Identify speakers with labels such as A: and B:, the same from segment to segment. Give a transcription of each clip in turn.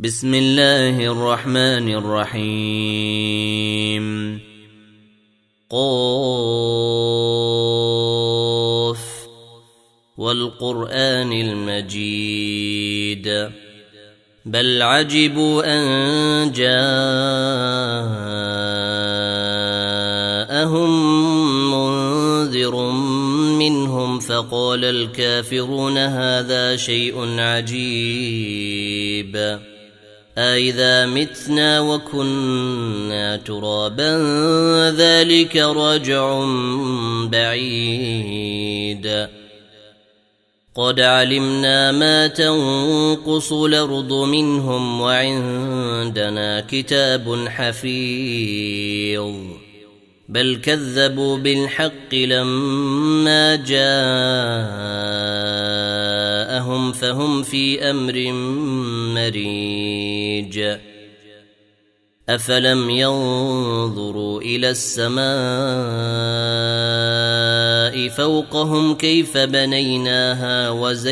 A: بسم الله الرحمن الرحيم. قاف والقرآن المجيد بل عجبوا أن جاءهم منذر منهم فقال الكافرون هذا شيء عجيب أإذا متنا وكنا ترابا ذلك رجع بعيد قد علمنا ما تنقص الأرض منهم وعندنا كتاب حفيظ بل كذبوا بالحق لما جاءهم فهم في أمر مريج أفلم ينظروا إلى السماء فوقهم كيف بنيناها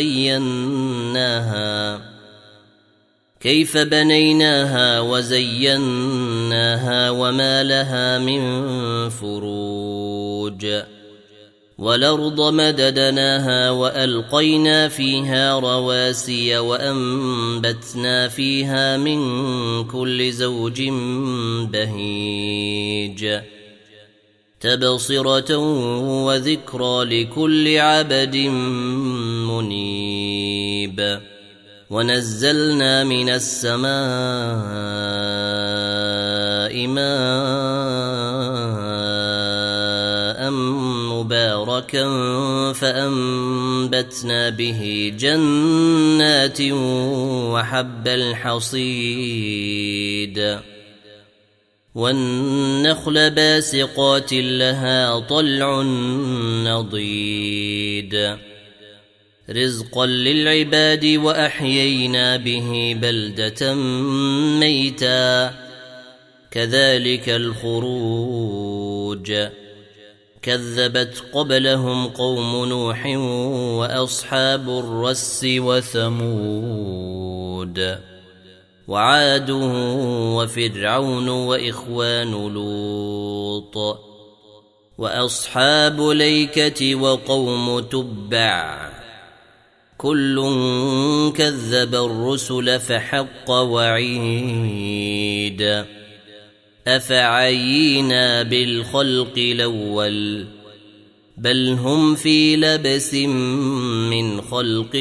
A: وزيناها وما لها من فروج والأرض مددناها وألقينا فيها رواسي وأنبتنا فيها من كل زوج بهيج تبصرة وذكرى لكل عبد منيب ونزلنا من السماء ماء مباركا فأنبتنا به جنات وحب الحصيد والنخل باسقات لها طلع نضيد رزقا للعباد وأحيينا به بلدة ميتا كذلك الخروج كذبت قبلهم قوم نوح وأصحاب الرس وثمود وعاد وفرعون وإخوان لوط وأصحاب الأيكة وقوم تبع كل كذب الرسل فحق وعيد أفعينا بالخلق الأول بل هم في لبس من خلق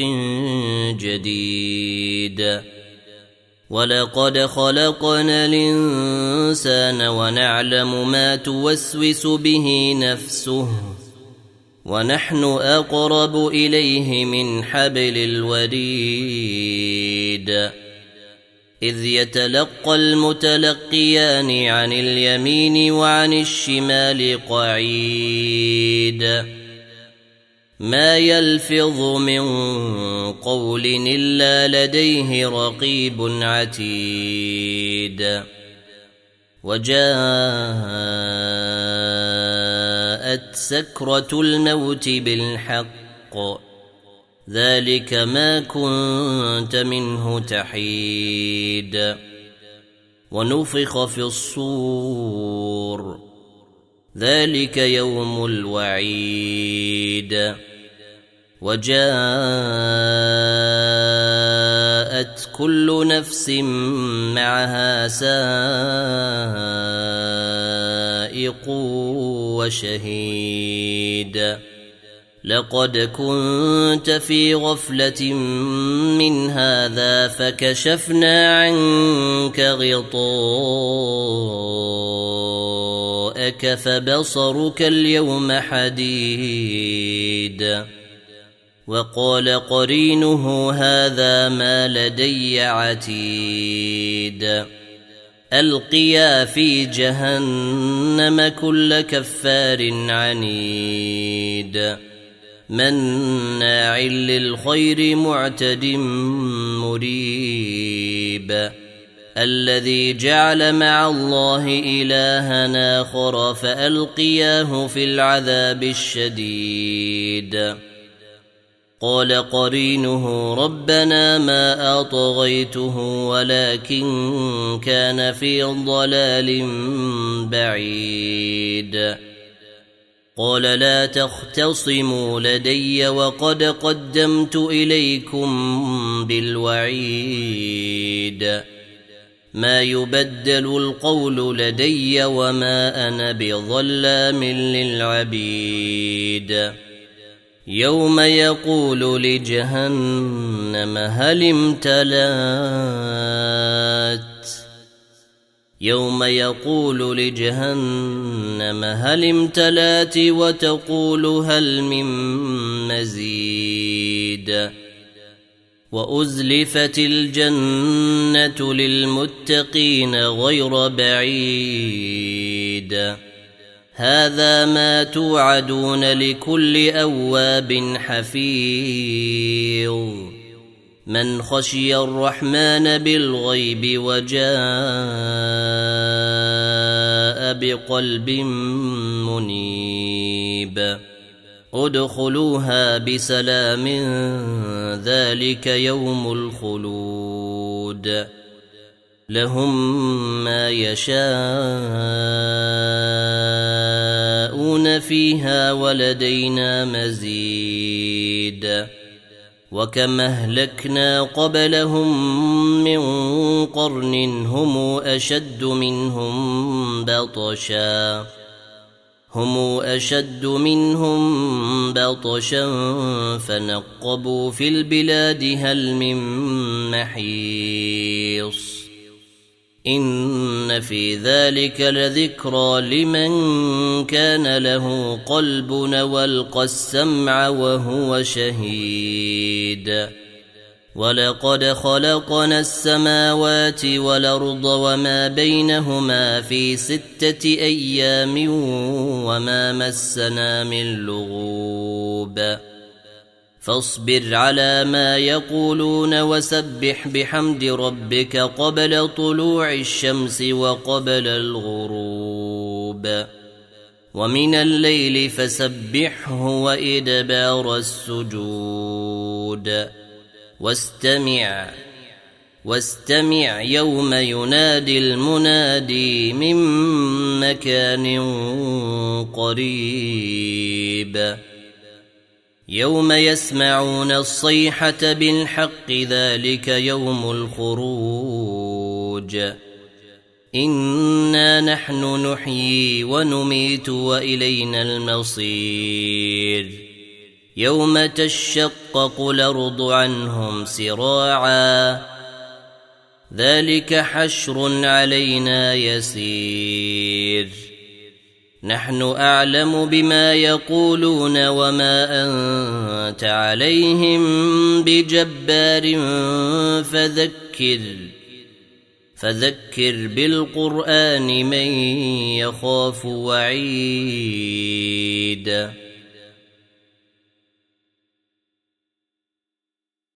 A: جديد ولقد خلقنا الإنسان ونعلم ما توسوس به نفسه ونحن أقرب إليه من حبل الوريد إذ يتلقى المتلقيان عن اليمين وعن الشمال قعيد ما يلفظ من قول إلا لديه رقيب عتيد وجاءت سكرة الموت بالحق ذلك ما كنت منه تحيد ونفخ في الصور ذلك يوم الوعيد وجاءت كل نفس معها سائق وشهيد لقد كنت في غفلة من هذا فكشفنا عنك غطاءك فبصرك اليوم حديد وقال قرينه هذا ما لدي عتيد ألقيا في جهنم كل كفار عنيد مناع للخير معتد مريب الذي جعل مع الله إلها آخر فألقياه في العذاب الشديد قال قرينه ربنا ما أطغيته ولكن كان في ضلال بعيد قال لا تختصموا لدي وقد قدمت إليكم بالوعيد ما يبدل القول لدي وما أنا بظلام للعبيد يوم يقول لجهنم هل امتلأت وتقول هل من مزيد وأزلفت الجنة للمتقين غير بعيد هذا ما توعدون لكل أواب حفيظ من خشي الرحمن بالغيب وجاء بقلب منيب ادخلوها بسلام ذلك يوم الخلود لهم ما يشاءون فيها ولدينا مزيد وكم أهلكنا قبلهم من قرن هم أشد منهم بطشا فنقبوا في البلاد هل من محيص إن في ذلك لذكرى لمن كان له قلب والقى السمع وهو شهيد ولقد خلقنا السماوات والأرض وما بينهما في 6 أيام وما مسنا من لغوب فاصبر على ما يقولون وسبح بحمد ربك قبل طلوع الشمس وقبل الغروب ومن الليل فسبحه وإدبار السجود واستمع يوم ينادي المنادي من مكان قريب يوم يسمعون الصيحة بالحق ذلك يوم الخروج إنا نحن نحيي ونميت وإلينا المصير يوم تشقق الأرض عنهم سراعا ذلك حشر علينا يسير نحن أعلم بما يقولون وما أنت عليهم بجبار فذكر بالقرآن من يخاف وعيد